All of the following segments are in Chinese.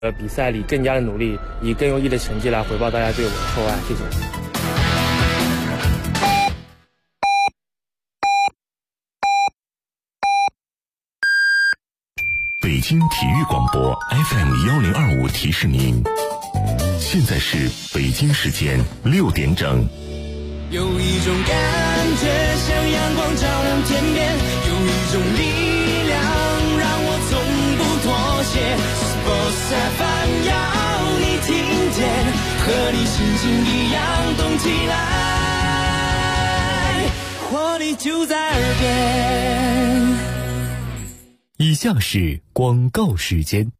比赛里更加的努力，以更优异的成绩来回报大家对我的厚爱。谢谢。 北京体育广播 FM1025提示您，现在是北京时间6点整。 有一种感觉像阳光照亮天边，有一种力量让我从不妥协。Sports FM 要你听见，和你心情一样动起来，活力就在耳边。 以下是广告时间。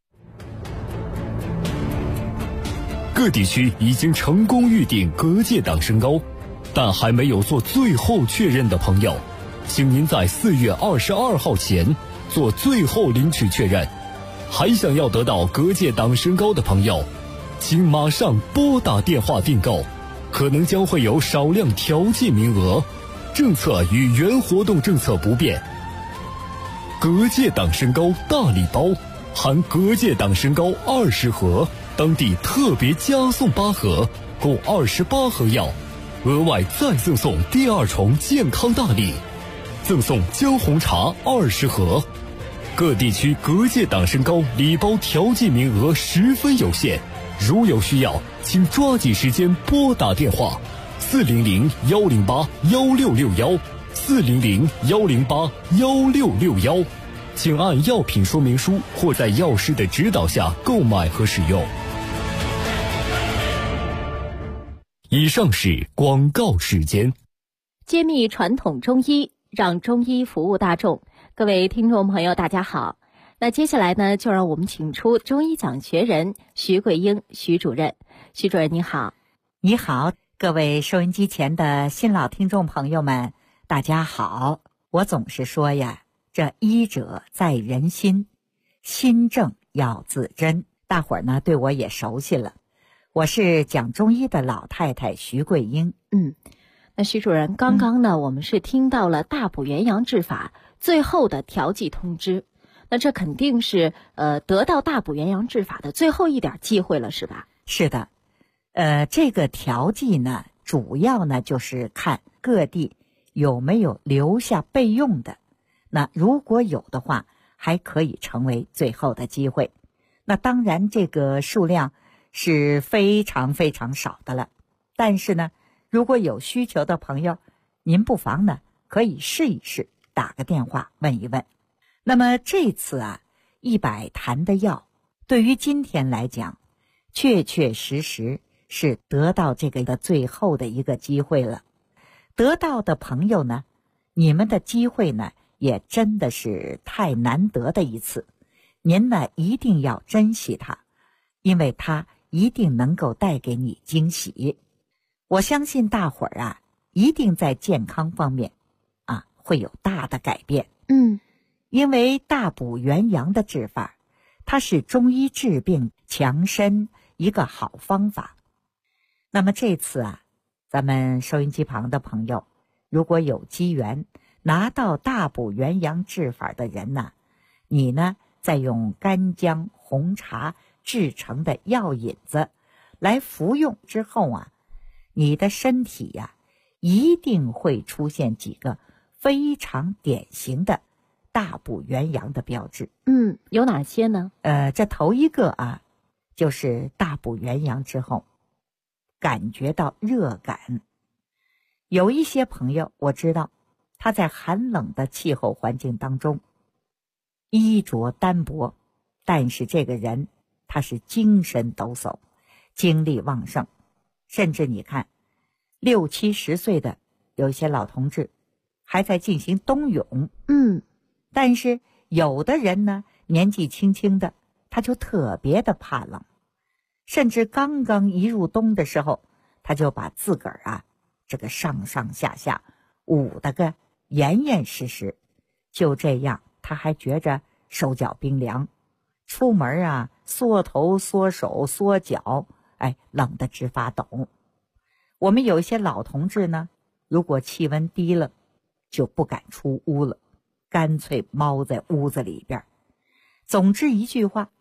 各地区已经成功预定隔界党身高，但还没有做最后确认的朋友，请您在4月22号前做最后领取确认。还想要得到隔界党身高的朋友，请马上拨打电话订购，可能将会有少量调剂名额，政策与原活动政策不变。隔界党身高大礼包含隔界党身高20盒，当地特别加送8盒，共28盒药，额外再赠送第2重健康大礼，赠送姜红茶20盒。各地区隔界党身高礼包调剂名额十分有限，如有需要，请抓紧时间拨打电话400-108-1661，400-108-1661，请按药品说明书或在药师的指导下购买和使用。以上是广告时间。 揭秘传统中医，让中医服务大众。各位听众朋友大家好，那接下来呢，就让我们请出中医讲学人徐桂英徐主任。徐主任你好。 你好，各位收音机前的新老听众朋友们大家好。我总是说呀，这医者在人心，心正要自珍。大伙儿呢对我也熟悉了，我是讲中医的老太太徐桂英。 那徐主任，刚刚呢我们是听到了大补元阳治法最后的调剂通知，那这肯定是得到大补元阳治法的最后一点机会了，是吧？ 是的，这个调剂呢，主要呢就是看各地有没有留下备用的，那如果有的话，还可以成为最后的机会。那当然这个数量是非常非常少的了，但是呢，如果有需求的朋友，您不妨呢可以试一试，打个电话问一问。那么这次啊，100坛的药，对于今天来讲，确确实实是得到这个的最后的一个机会了。得到的朋友呢，你们的机会呢，也真的是太难得的一次。您呢，一定要珍惜它，因为它一定能够带给你惊喜。我相信大伙儿啊，一定在健康方面啊，会有大的改变。因为大补元阳的治法，它是中医治病强身一个好方法。那么这次啊，咱们收音机旁的朋友，如果有机缘拿到大补元阳治法的人呢，你呢再用干姜红茶制成的药引子来服用之后啊，你的身体呀，一定会出现几个非常典型的大补元阳的标志。 有哪些呢？ 这头一个啊，就是大补元阳之后感觉到热感。有一些朋友我知道，他在寒冷的气候环境当中，衣着单薄，但是这个人他是精神抖擞，精力旺盛，甚至你看60、70岁的有一些老同志还在进行冬泳。但是有的人呢，年纪轻轻的他就特别的怕冷，甚至刚刚一入冬的时候，他就把自个儿啊这个上上下下捂得个严严实实，就这样他还觉着手脚冰凉，出门啊缩头缩手缩脚，冷得直发抖。我们有一些老同志呢，如果气温低了就不敢出屋了，干脆猫在屋子里边。总之一句话，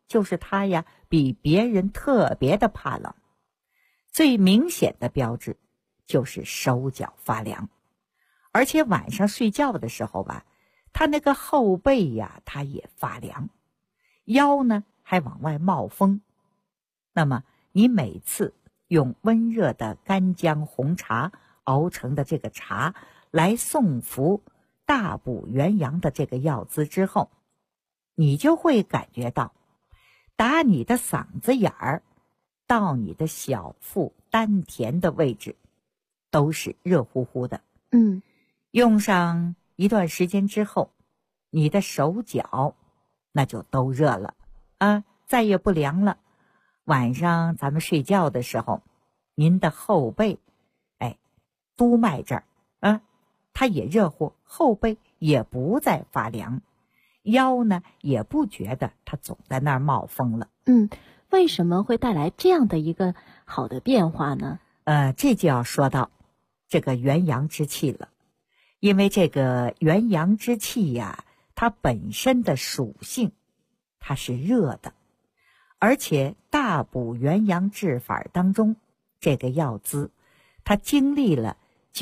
就是他呀比别人特别的怕冷。最明显的标志就是手脚发凉，而且晚上睡觉的时候吧，他那个后背呀他也发凉，腰呢还往外冒风。那么你每次用温热的干姜红茶熬成的这个茶来送服大补元阳的这个药滋之后，你就会感觉到打你的嗓子眼儿到你的小腹丹田的位置都是热乎乎的。用上一段时间之后，你的手脚那就都热了啊，再也不凉了。晚上咱们睡觉的时候，您的后背督脉这儿啊，它也热乎，后背也不再发凉，腰呢也不觉得它总在那儿冒风了。 为什么会带来这样的一个好的变化呢？ 这就要说到这个元阳之气了。因为这个元阳之气呀，它本身的属性它是热的，而且大补元阳治法当中，这个药滋它经历了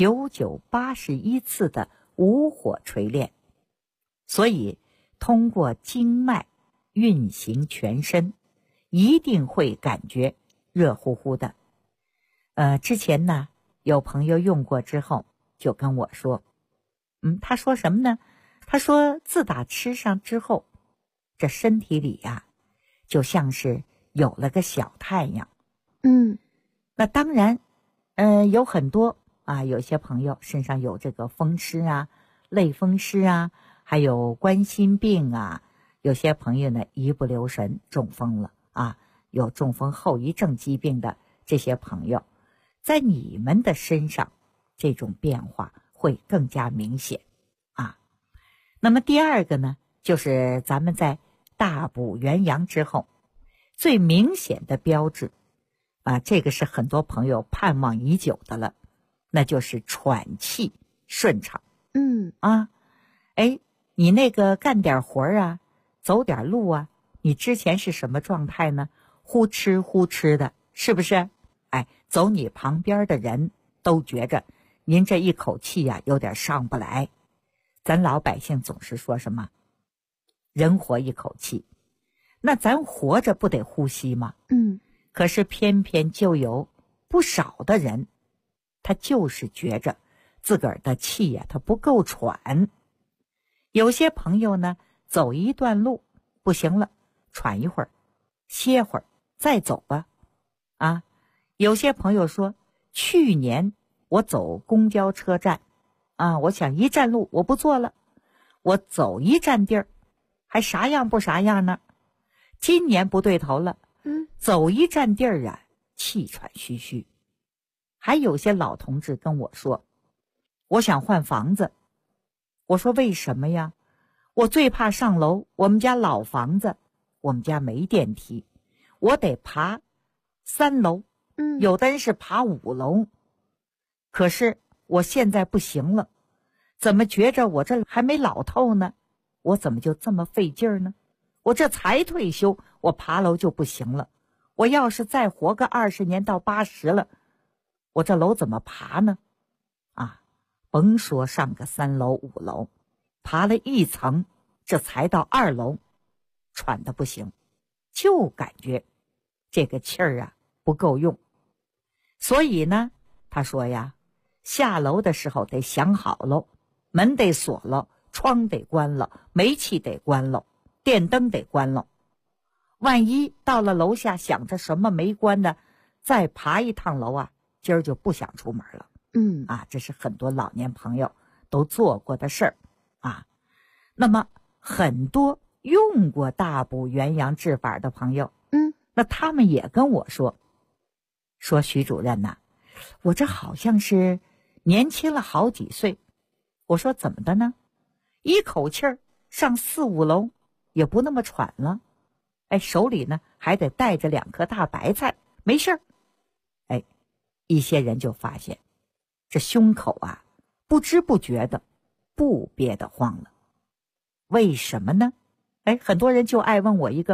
9981次的无火锤炼，所以通过经脉运行全身，一定会感觉热乎乎的。之前呢有朋友用过之后就跟我说，他说什么呢？他说自打吃上之后，这身体里呀就像是有了个小太阳。那当然有很多有些朋友身上有这个风湿啊、类风湿啊，还有冠心病啊，有些朋友呢一不留神中风了有中风后遗症疾病的这些朋友，在你们的身上这种变化会更加明显那么第二个呢，就是咱们在大补元阳之后最明显的标志这个是很多朋友盼望已久的了，那就是喘气顺畅。你那个干点活走点路你之前是什么状态呢？呼哧呼哧的，是不是？走你旁边的人都觉着您这一口气有点上不来。咱老百姓总是说什么人活一口气，那咱活着不得呼吸吗？可是偏偏就有不少的人，他就是觉着自个儿的气他不够喘。有些朋友呢走一段路不行了，喘一会儿歇会儿再走吧有些朋友说，去年我走公交车站我想一站路我不坐了，我走一站地儿还啥样不啥样呢。今年不对头了，走一站地儿气喘吁吁。还有些老同志跟我说，我想换房子。我说为什么呀？我最怕上楼，我们家老房子，我们家没电梯，我得爬3楼，有的人是爬5楼。可是我现在不行了，怎么觉着我这还没老透呢？我怎么就这么费劲儿呢？我这才退休，我爬楼就不行了。我要是再活个20年到80了，我这楼怎么爬呢？甭说上个3楼5楼，爬了1层，这才到2楼，喘得不行，就感觉这个气儿不够用。所以呢，他说呀，下楼的时候得想好喽，门得锁了，窗得关了，煤气得关了，电灯得关了。万一到了楼下想着什么没关的，再爬一趟楼今儿就不想出门了。这是很多老年朋友都做过的事儿那么很多用过大补元阳治法的朋友，那他们也跟我说徐主任我这好像是年轻了好几岁。我说怎么的呢？一口气儿上4、5楼也不那么喘了，手里呢还得带着2颗大白菜，没事儿。一些人就发现这胸口不知不觉的不憋得慌了。为什么呢？很多人就爱问我一个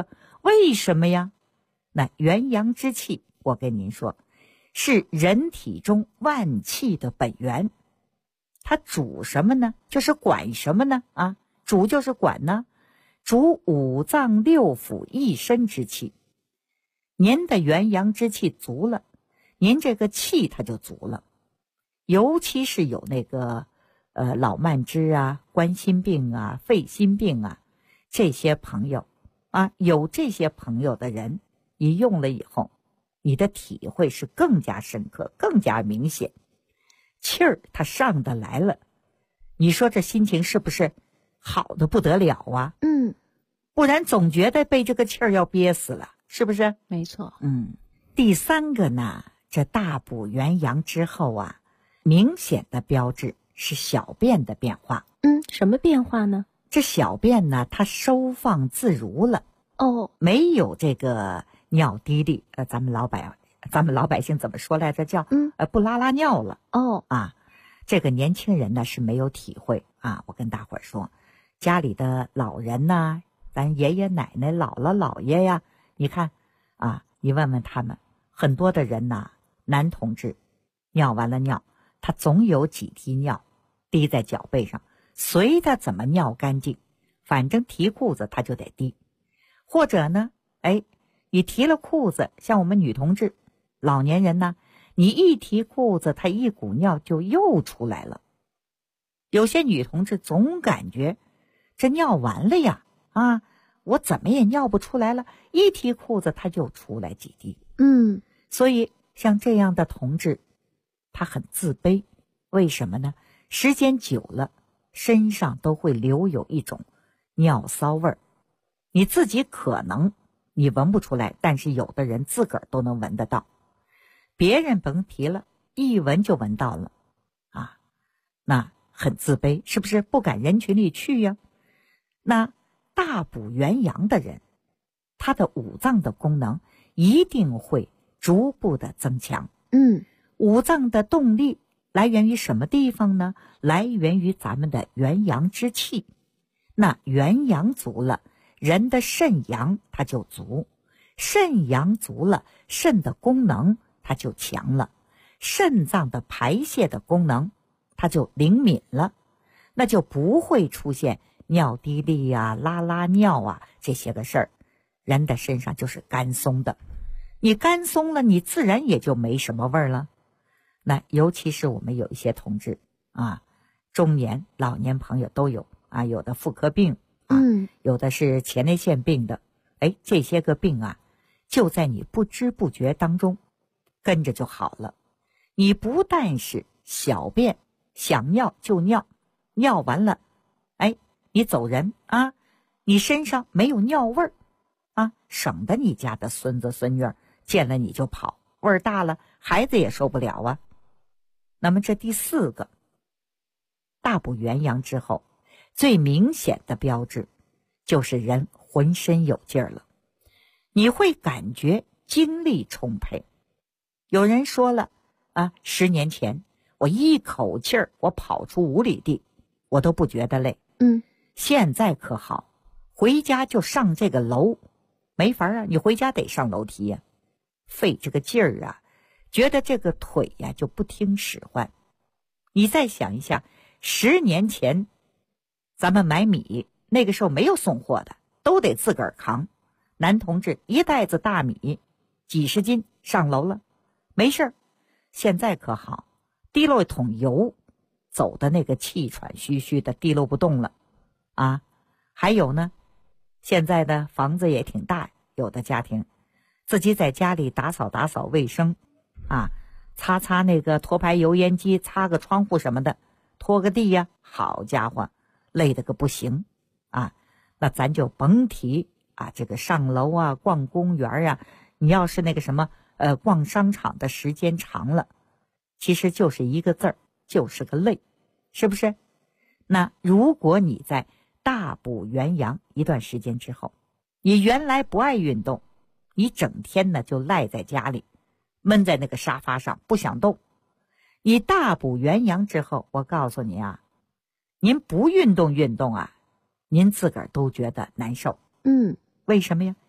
为什么呀？那元阳之气，我跟您说，是人体中万气的本源。它主什么呢？就是管什么呢？啊，主就是管呢，主五脏六腑一身之气。您的元阳之气足了，您这个气它就足了。尤其是有那个老慢支啊、冠心病啊、肺心病啊，这些朋友啊，有这些朋友的人，你用了以后，你的体会是更加深刻、更加明显。气儿它上得来了，你说这心情是不是好的不得了啊？不然总觉得被这个气儿要憋死了，是不是？ 没错。 第三个呢，这大补元阳之后啊，明显的标志是小便的变化。 什么变化呢？ 这小便呢，它收放自如了。没有这个尿滴沥，咱们老百姓怎么说来着？叫不拉拉尿了。这个年轻人呢是没有体会啊。我跟大伙儿说，家里的老人呐，咱爷爷奶奶、姥姥姥爷呀，你看啊，你问问他们，很多的人呐，男同志尿完了尿，他总有几滴尿滴在脚背上，随他怎么尿干净，反正提裤子他就得滴。或者呢，你提了裤子，像我们女同志、老年人呢，你一提裤子，他一股尿就又出来了。有些女同志总感觉这尿完了呀，我怎么也尿不出来了，一提裤子他就出来几滴。所以像这样的同志，他很自卑。为什么呢？时间久了，身上都会留有一种尿骚味儿。你自己可能你闻不出来，但是有的人自个儿都能闻得到，别人甭提了，一闻就闻到了啊，那很自卑，是不是？不敢人群里去呀。那大补元阳的人，他的五脏的功能一定会逐步的增强。五脏的动力来源于什么地方呢？来源于咱们的元阳之气。那元阳足了，人的肾阳它就足，肾阳足了，肾的功能它就强了，肾脏的排泄的功能它就灵敏了，那就不会出现尿滴沥啊、拉拉尿啊这些个事儿。人的身上就是干松的，你干松了，你自然也就没什么味儿了。那尤其是我们有一些同志啊，中年老年朋友都有啊，有的妇科病啊，有的是前列腺病的，这些个病啊，就在你不知不觉当中跟着就好了。你不但是小便想尿就尿，尿完了你走人啊，你身上没有尿味儿啊，省得你家的孙子孙女见了你就跑，味儿大了孩子也受不了啊。那么这第四个，大补元阳之后最明显的标志就是人浑身有劲儿了，你会感觉精力充沛。有人说了啊，10年前我一口气儿我跑出5里地我都不觉得累，现在可好，回家就上这个楼，没法啊，你回家得上楼梯呀，费这个劲儿啊，觉得这个腿呀就不听使唤。你再想一下，10年前咱们买米，那个时候没有送货的，都得自个儿扛。男同志一袋子大米几十斤上楼了，没事儿。现在可好，提溜一桶油，走的那个气喘吁吁的，提溜不动了啊。还有呢，现在的房子也挺大，有的家庭自己在家里打扫打扫卫生啊，擦擦那个脱排油烟机，擦个窗户什么的，拖个地呀，好家伙，累得个不行啊。那咱就甭提啊，这个上楼啊，逛公园啊，你要是那个什么逛商场的时间长了，其实就是一个字儿，就是个累，是不是？那如果你在大补元阳一段时间之后，你原来不爱运动，你整天呢就赖在家里，闷在那个沙发上不想动，你大补元阳之后，我告诉你啊，您不运动啊，您自个儿都觉得难受。为什么呀？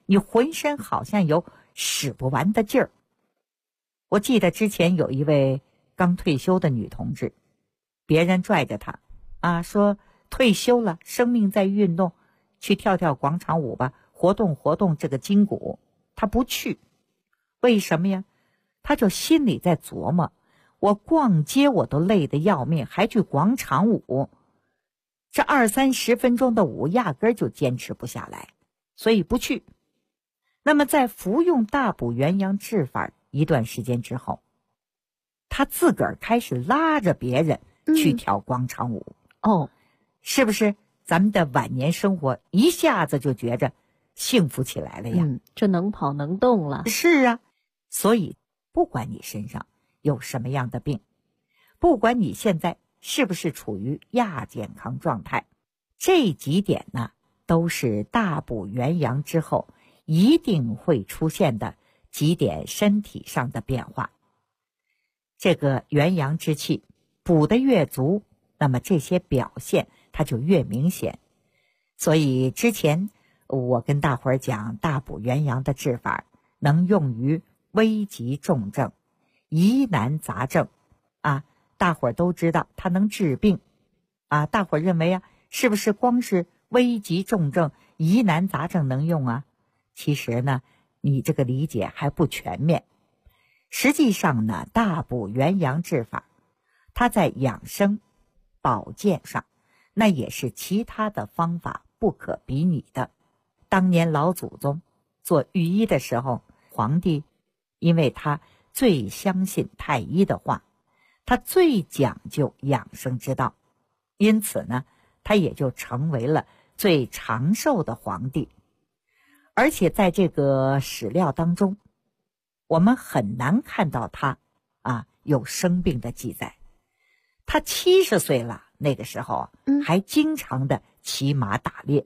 你浑身好像有使不完的劲儿。我记得之前有一位刚退休的女同志，别人拽着她说退休了，生命在运动，去跳跳广场舞吧，活动活动这个筋骨。她不去，为什么呀？她就心里在琢磨，我逛街我都累得要命，还去广场舞，这20-30分钟的舞压根儿就坚持不下来，所以不去。那么在服用大补元阳治法一段时间之后，他自个儿开始拉着别人去跳广场舞。是不是咱们的晚年生活一下子就觉着幸福起来了呀？ 这能跑能动了。 是啊，所以不管你身上有什么样的病，不管你现在是不是处于亚健康状态，这几点呢，都是大补元阳之后一定会出现的几点身体上的变化。这个元阳之气补得越足，那么这些表现它就越明显。所以之前我跟大伙儿讲，大补元阳的治法能用于危急重症、疑难杂症大伙儿都知道它能治病大伙儿认为是不是光是危急重症、疑难杂症能用啊？其实呢，你这个理解还不全面。实际上呢，大补元阳治法，它在养生、保健上，那也是其他的方法不可比拟的。当年老祖宗做御医的时候，皇帝因为他最相信太医的话，他最讲究养生之道，因此呢，他也就成为了最长寿的皇帝。而且在这个史料当中，我们很难看到他有生病的记载。他70岁了，那个时候还经常的骑马打猎。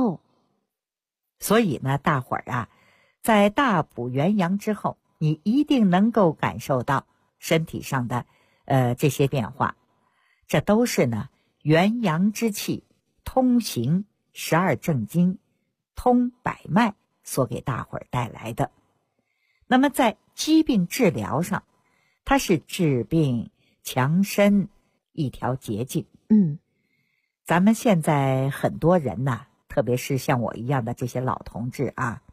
所以呢，大伙儿在大补元阳之后，你一定能够感受到身体上的这些变化。这都是呢元阳之气通行12正经、通百脉所给大伙儿带来的。那么在疾病治疗上，它是治病强身一条捷径。咱们现在很多人特别是像我一样的这些老同志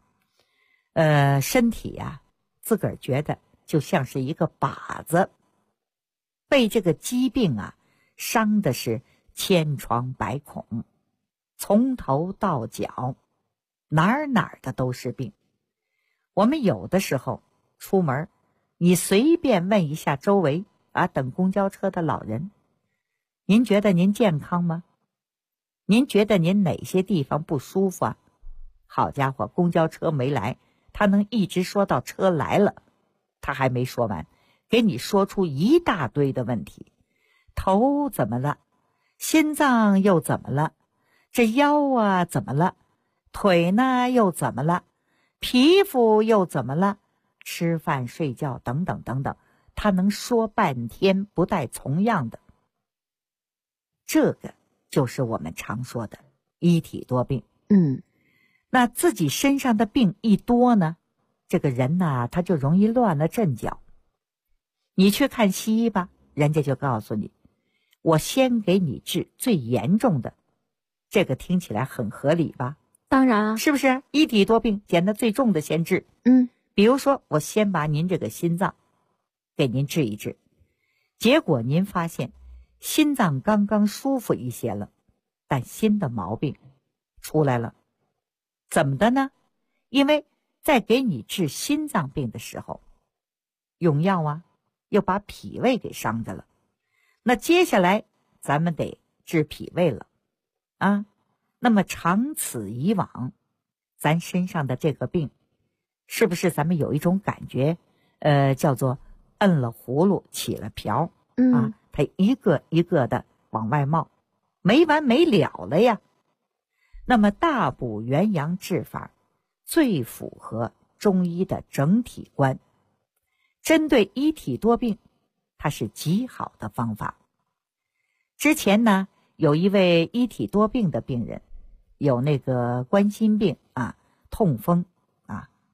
身体自个儿觉得就像是一个靶子，被这个疾病伤的是千疮百孔，从头到脚哪儿的都是病。我们有的时候出门，你随便问一下周围等公交车的老人，您觉得您健康吗？您觉得您哪些地方不舒服好家伙，公交车没来，他能一直说到车来了，他还没说完，给你说出一大堆的问题。头怎么了？心脏又怎么了？这腰怎么了？腿呢又怎么了？皮肤又怎么了？吃饭睡觉等等等等，他能说半天不带重样的。这个就是我们常说的一体多病。那自己身上的病一多呢，这个人他就容易乱了阵脚。你去看西医吧，人家就告诉你，我先给你治最严重的。这个听起来很合理吧？ 当然是不是一体多病，捡的最重的先治？比如说我先把您这个心脏给您治一治，结果您发现心脏刚刚舒服一些了，但新的毛病出来了。怎么的呢？因为在给你治心脏病的时候，用药又把脾胃给伤着了。那接下来咱们得治脾胃了那么长此以往，咱身上的这个病，是不是咱们有一种感觉叫做摁了葫芦起了瓢它一个一个的往外冒，没完没了了呀。那么大补元阳治法最符合中医的整体观，针对一体多病，它是极好的方法。之前呢，有一位一体多病的病人，有那个冠心病痛风、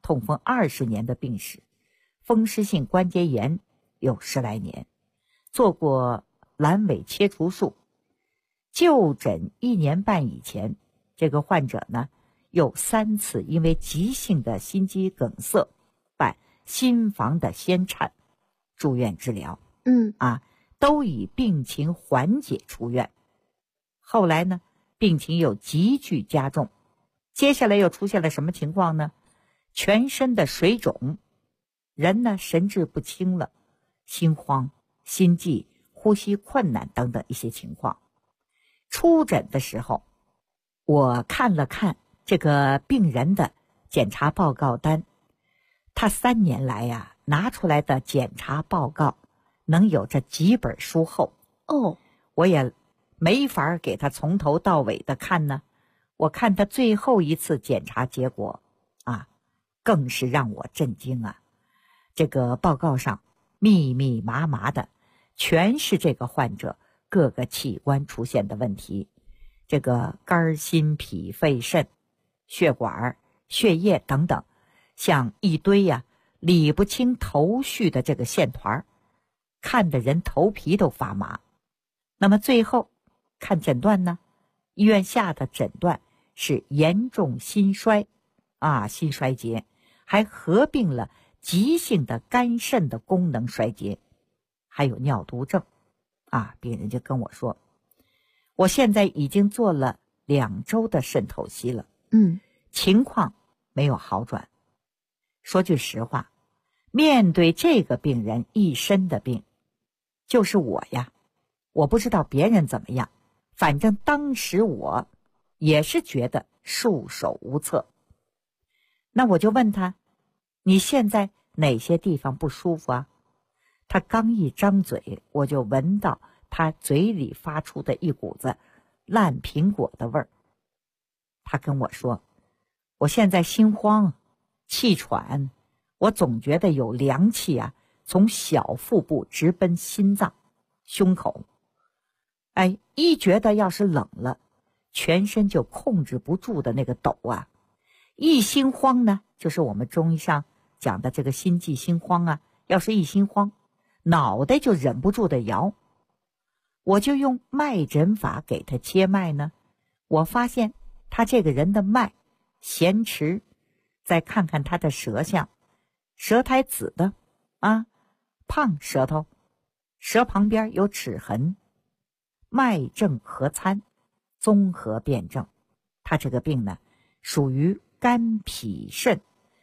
痛风20年的病史，风湿性关节炎有10来年，做过阑尾切除术。就诊1年半以前，这个患者呢有3次因为急性的心肌梗塞伴心房的酰颤住院治疗，都以病情缓解出院。后来呢，病情又急剧加重，接下来又出现了什么情况呢？全身的水肿，人呢神志不清了，心慌、心悸、呼吸困难等等一些情况。出诊的时候，我看了看这个病人的检查报告单，他3年来呀拿出来的检查报告能有这几本书厚我也没法给他从头到尾的看呢。我看他最后一次检查结果更是让我震惊啊！这个报告上密密麻麻的全是这个患者各个器官出现的问题，这个肝、心、脾、肺、肾、血管、血液等等，像一堆理不清头绪的这个线团，看得人头皮都发麻。那么最后看诊断呢，医院下的诊断是严重心衰心衰竭，还合并了急性的肝肾的功能衰竭，还有尿毒症病人就跟我说，我现在已经做了2周的肾透析了，情况没有好转。说句实话，面对这个病人一身的病，就是我不知道别人怎么样，反正当时我也是觉得束手无策。那我就问他，你现在哪些地方不舒服啊？他刚一张嘴，我就闻到他嘴里发出的一股子烂苹果的味儿。他跟我说，我现在心慌、气喘，我总觉得有凉气从小腹部直奔心脏、胸口。一觉得要是冷了，全身就控制不住的那个抖一心慌呢，就是我们中医上讲的这个心悸心慌要是一心慌，脑袋就忍不住的摇。我就用脉诊法给他切脉呢，我发现他这个人的脉弦迟，再看看他的舌象，舌苔紫的胖舌头，舌旁边有齿痕，脉症合参，综合辩证。他这个病呢属于肝脾肾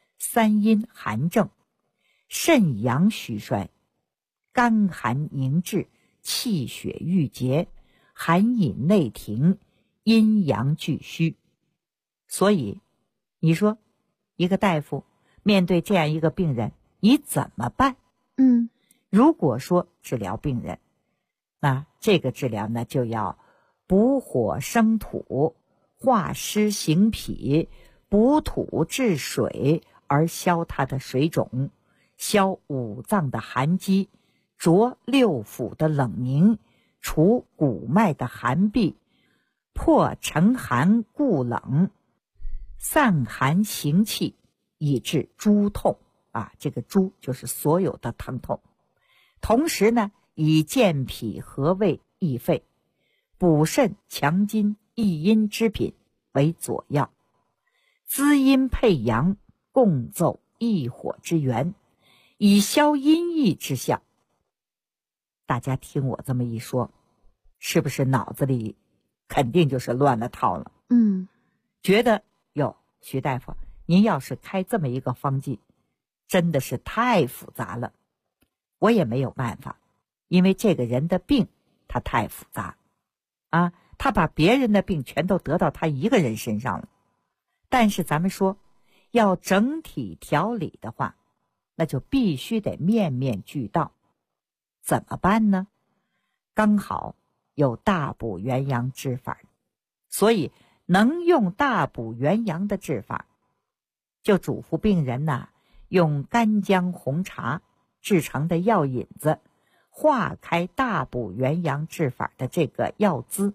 3阴寒症，肾阳虚衰，肝寒凝滞，气血郁结，寒饮内停，阴阳俱虚。所以你说一个大夫面对这样一个病人，你怎么办？如果说治疗病人，那这个治疗呢就要补火生土，化湿行脾，补土治水，而消他的水肿，消五脏的寒积，浊六腑的冷凝，除骨脉的寒闭，破沉寒固冷，散寒行气，以治诸痛这个诸就是所有的疼痛。同时呢，以健脾和胃益肺，补肾强筋益阴之品为佐药，滋阴配阳，共奏益火之源，以消阴翳之象。大家听我这么一说，是不是脑子里肯定就是乱了套了？觉得徐大夫，您要是开这么一个方剂，真的是太复杂了。我也没有办法，因为这个人的病他太复杂他把别人的病全都得到他一个人身上了。但是咱们说要整体调理的话，那就必须得面面俱到。怎么办呢？刚好有大补元阳治法，所以能用大补元阳的治法，就嘱咐病人用干姜红茶制成的药引子，化开大补元阳治法的这个药滋，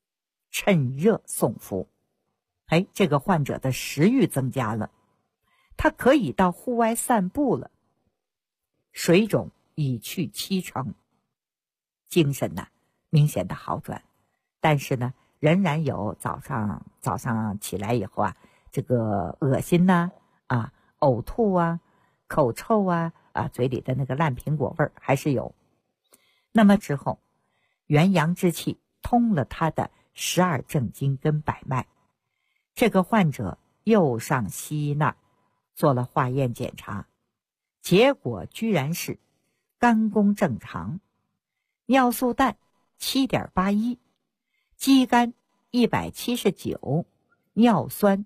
趁热送服。这个患者的食欲增加了， 他可以到户外散步了，水肿已去70%，精神呢明显的好转，但是呢仍然有早上起来以后啊，这个恶心呐呕吐啊，口臭啊嘴里的那个烂苹果味儿还是有。那么之后元阳之气通了他的12正经跟百脉，这个患者又上西医那儿做了化验检查，结果居然是肝功正常，尿素氮 7.81， 肌酐179，尿酸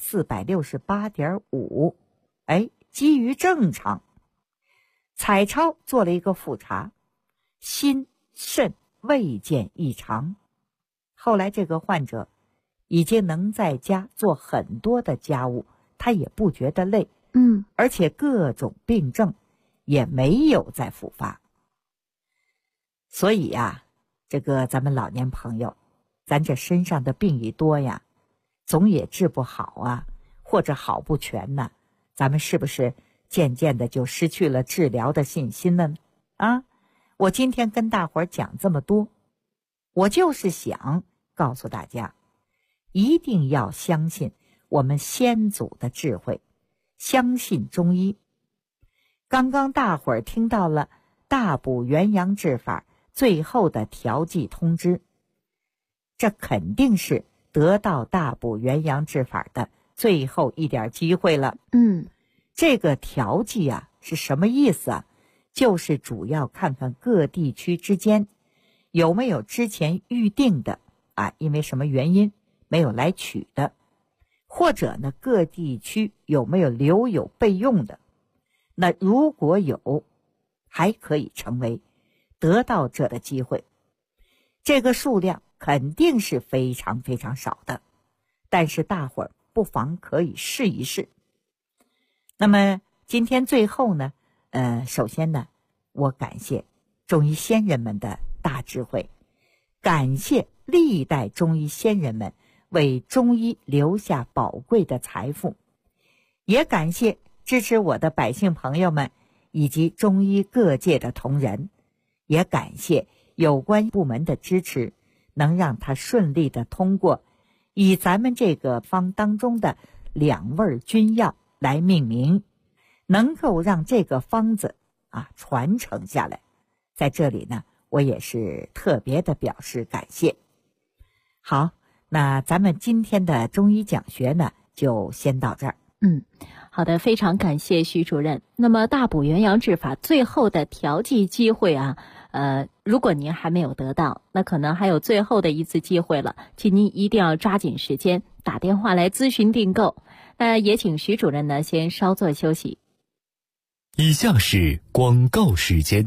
468.5， 基于正常。彩超做了一个复查，心肾未见异常。后来这个患者已经能在家做很多的家务，他也不觉得累，而且各种病症也没有再复发。所以呀，这个咱们老年朋友，咱这身上的病一多呀，总也治不好啊，或者好不全呢，咱们是不是渐渐的就失去了治疗的信心了呢？我今天跟大伙儿讲这么多，我就是想告诉大家，一定要相信我们先祖的智慧，相信中医。刚刚大伙儿听到了大补元阳治法最后的调剂通知，这肯定是得到大补元阳治法的最后一点机会了。这个调剂啊是什么意思啊？就是主要看看各地区之间有没有之前预定的因为什么原因没有来取的，或者呢各地区有没有留有备用的。那如果有，还可以成为得到这的机会。这个数量肯定是非常非常少的，但是大伙儿不妨可以试一试。那么今天最后呢，首先呢，我感谢中医先人们的大智慧，感谢历代中医先人们为中医留下宝贵的财富，也感谢支持我的百姓朋友们以及中医各界的同仁，也感谢有关部门的支持，能让它顺利的通过以咱们这个方当中的2味君药来命名，能够让这个方子传承下来。在这里呢，我也是特别的表示感谢。好，那咱们今天的中医讲学呢就先到这儿。 好的，非常感谢徐主任。那么大补元阳治法最后的调剂机会如果您还没有得到，那可能还有最后的一次机会了，请您一定要抓紧时间打电话来咨询订购。那也请徐主任呢先稍作休息。 以下是广告时间。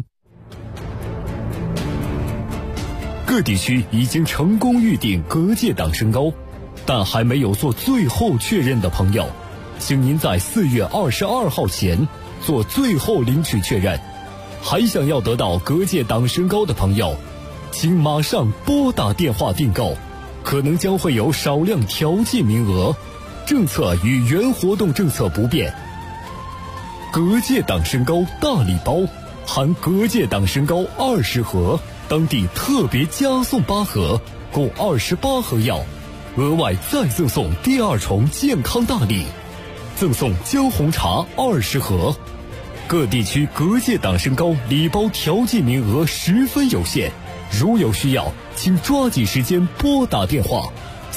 各地区已经成功预定隔界党身高，但还没有做最后确认的朋友，请您在4月22号前做最后领取确认。还想要得到隔界党身高的朋友，请马上拨打电话订购，可能将会有少量调剂名额，政策与原活动政策不变。隔界党身高大礼包，含隔界党身高20盒，当地特别加送8盒，共28盒药，额外再赠送第2重健康大礼，赠送姜红茶20盒。各地区隔界党身高礼包调剂名额十分有限，如有需要，请抓紧时间拨打电话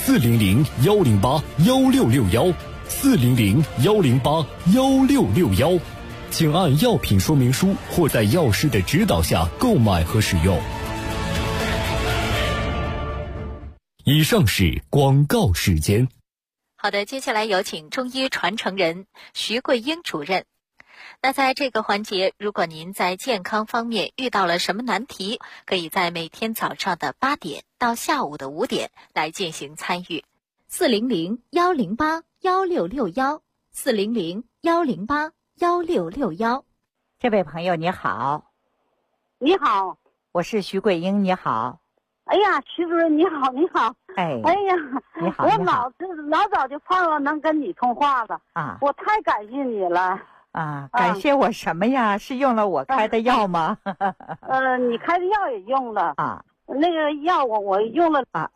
400-108-1661 400-108-1661，请按药品说明书或在药师的指导下购买和使用。以上是广告时间。 好的，接下来有请中医传承人徐桂英主任。那在这个环节，如果您在健康方面遇到了什么难题，可以在每天早上的8点到下午的5点来进行参与。400-108-1661 400-108-1661。 这位朋友你好。 你好， 我是徐桂英，你好。 哎呀，徐主任你好，你好。 哎， 哎呀， 你好， 我你好老早就盼望能跟你通话了啊！ 我太感谢你了啊！感谢我什么呀？是用了我开的药吗？ 你开的药也用了啊。 那个药我用了啊，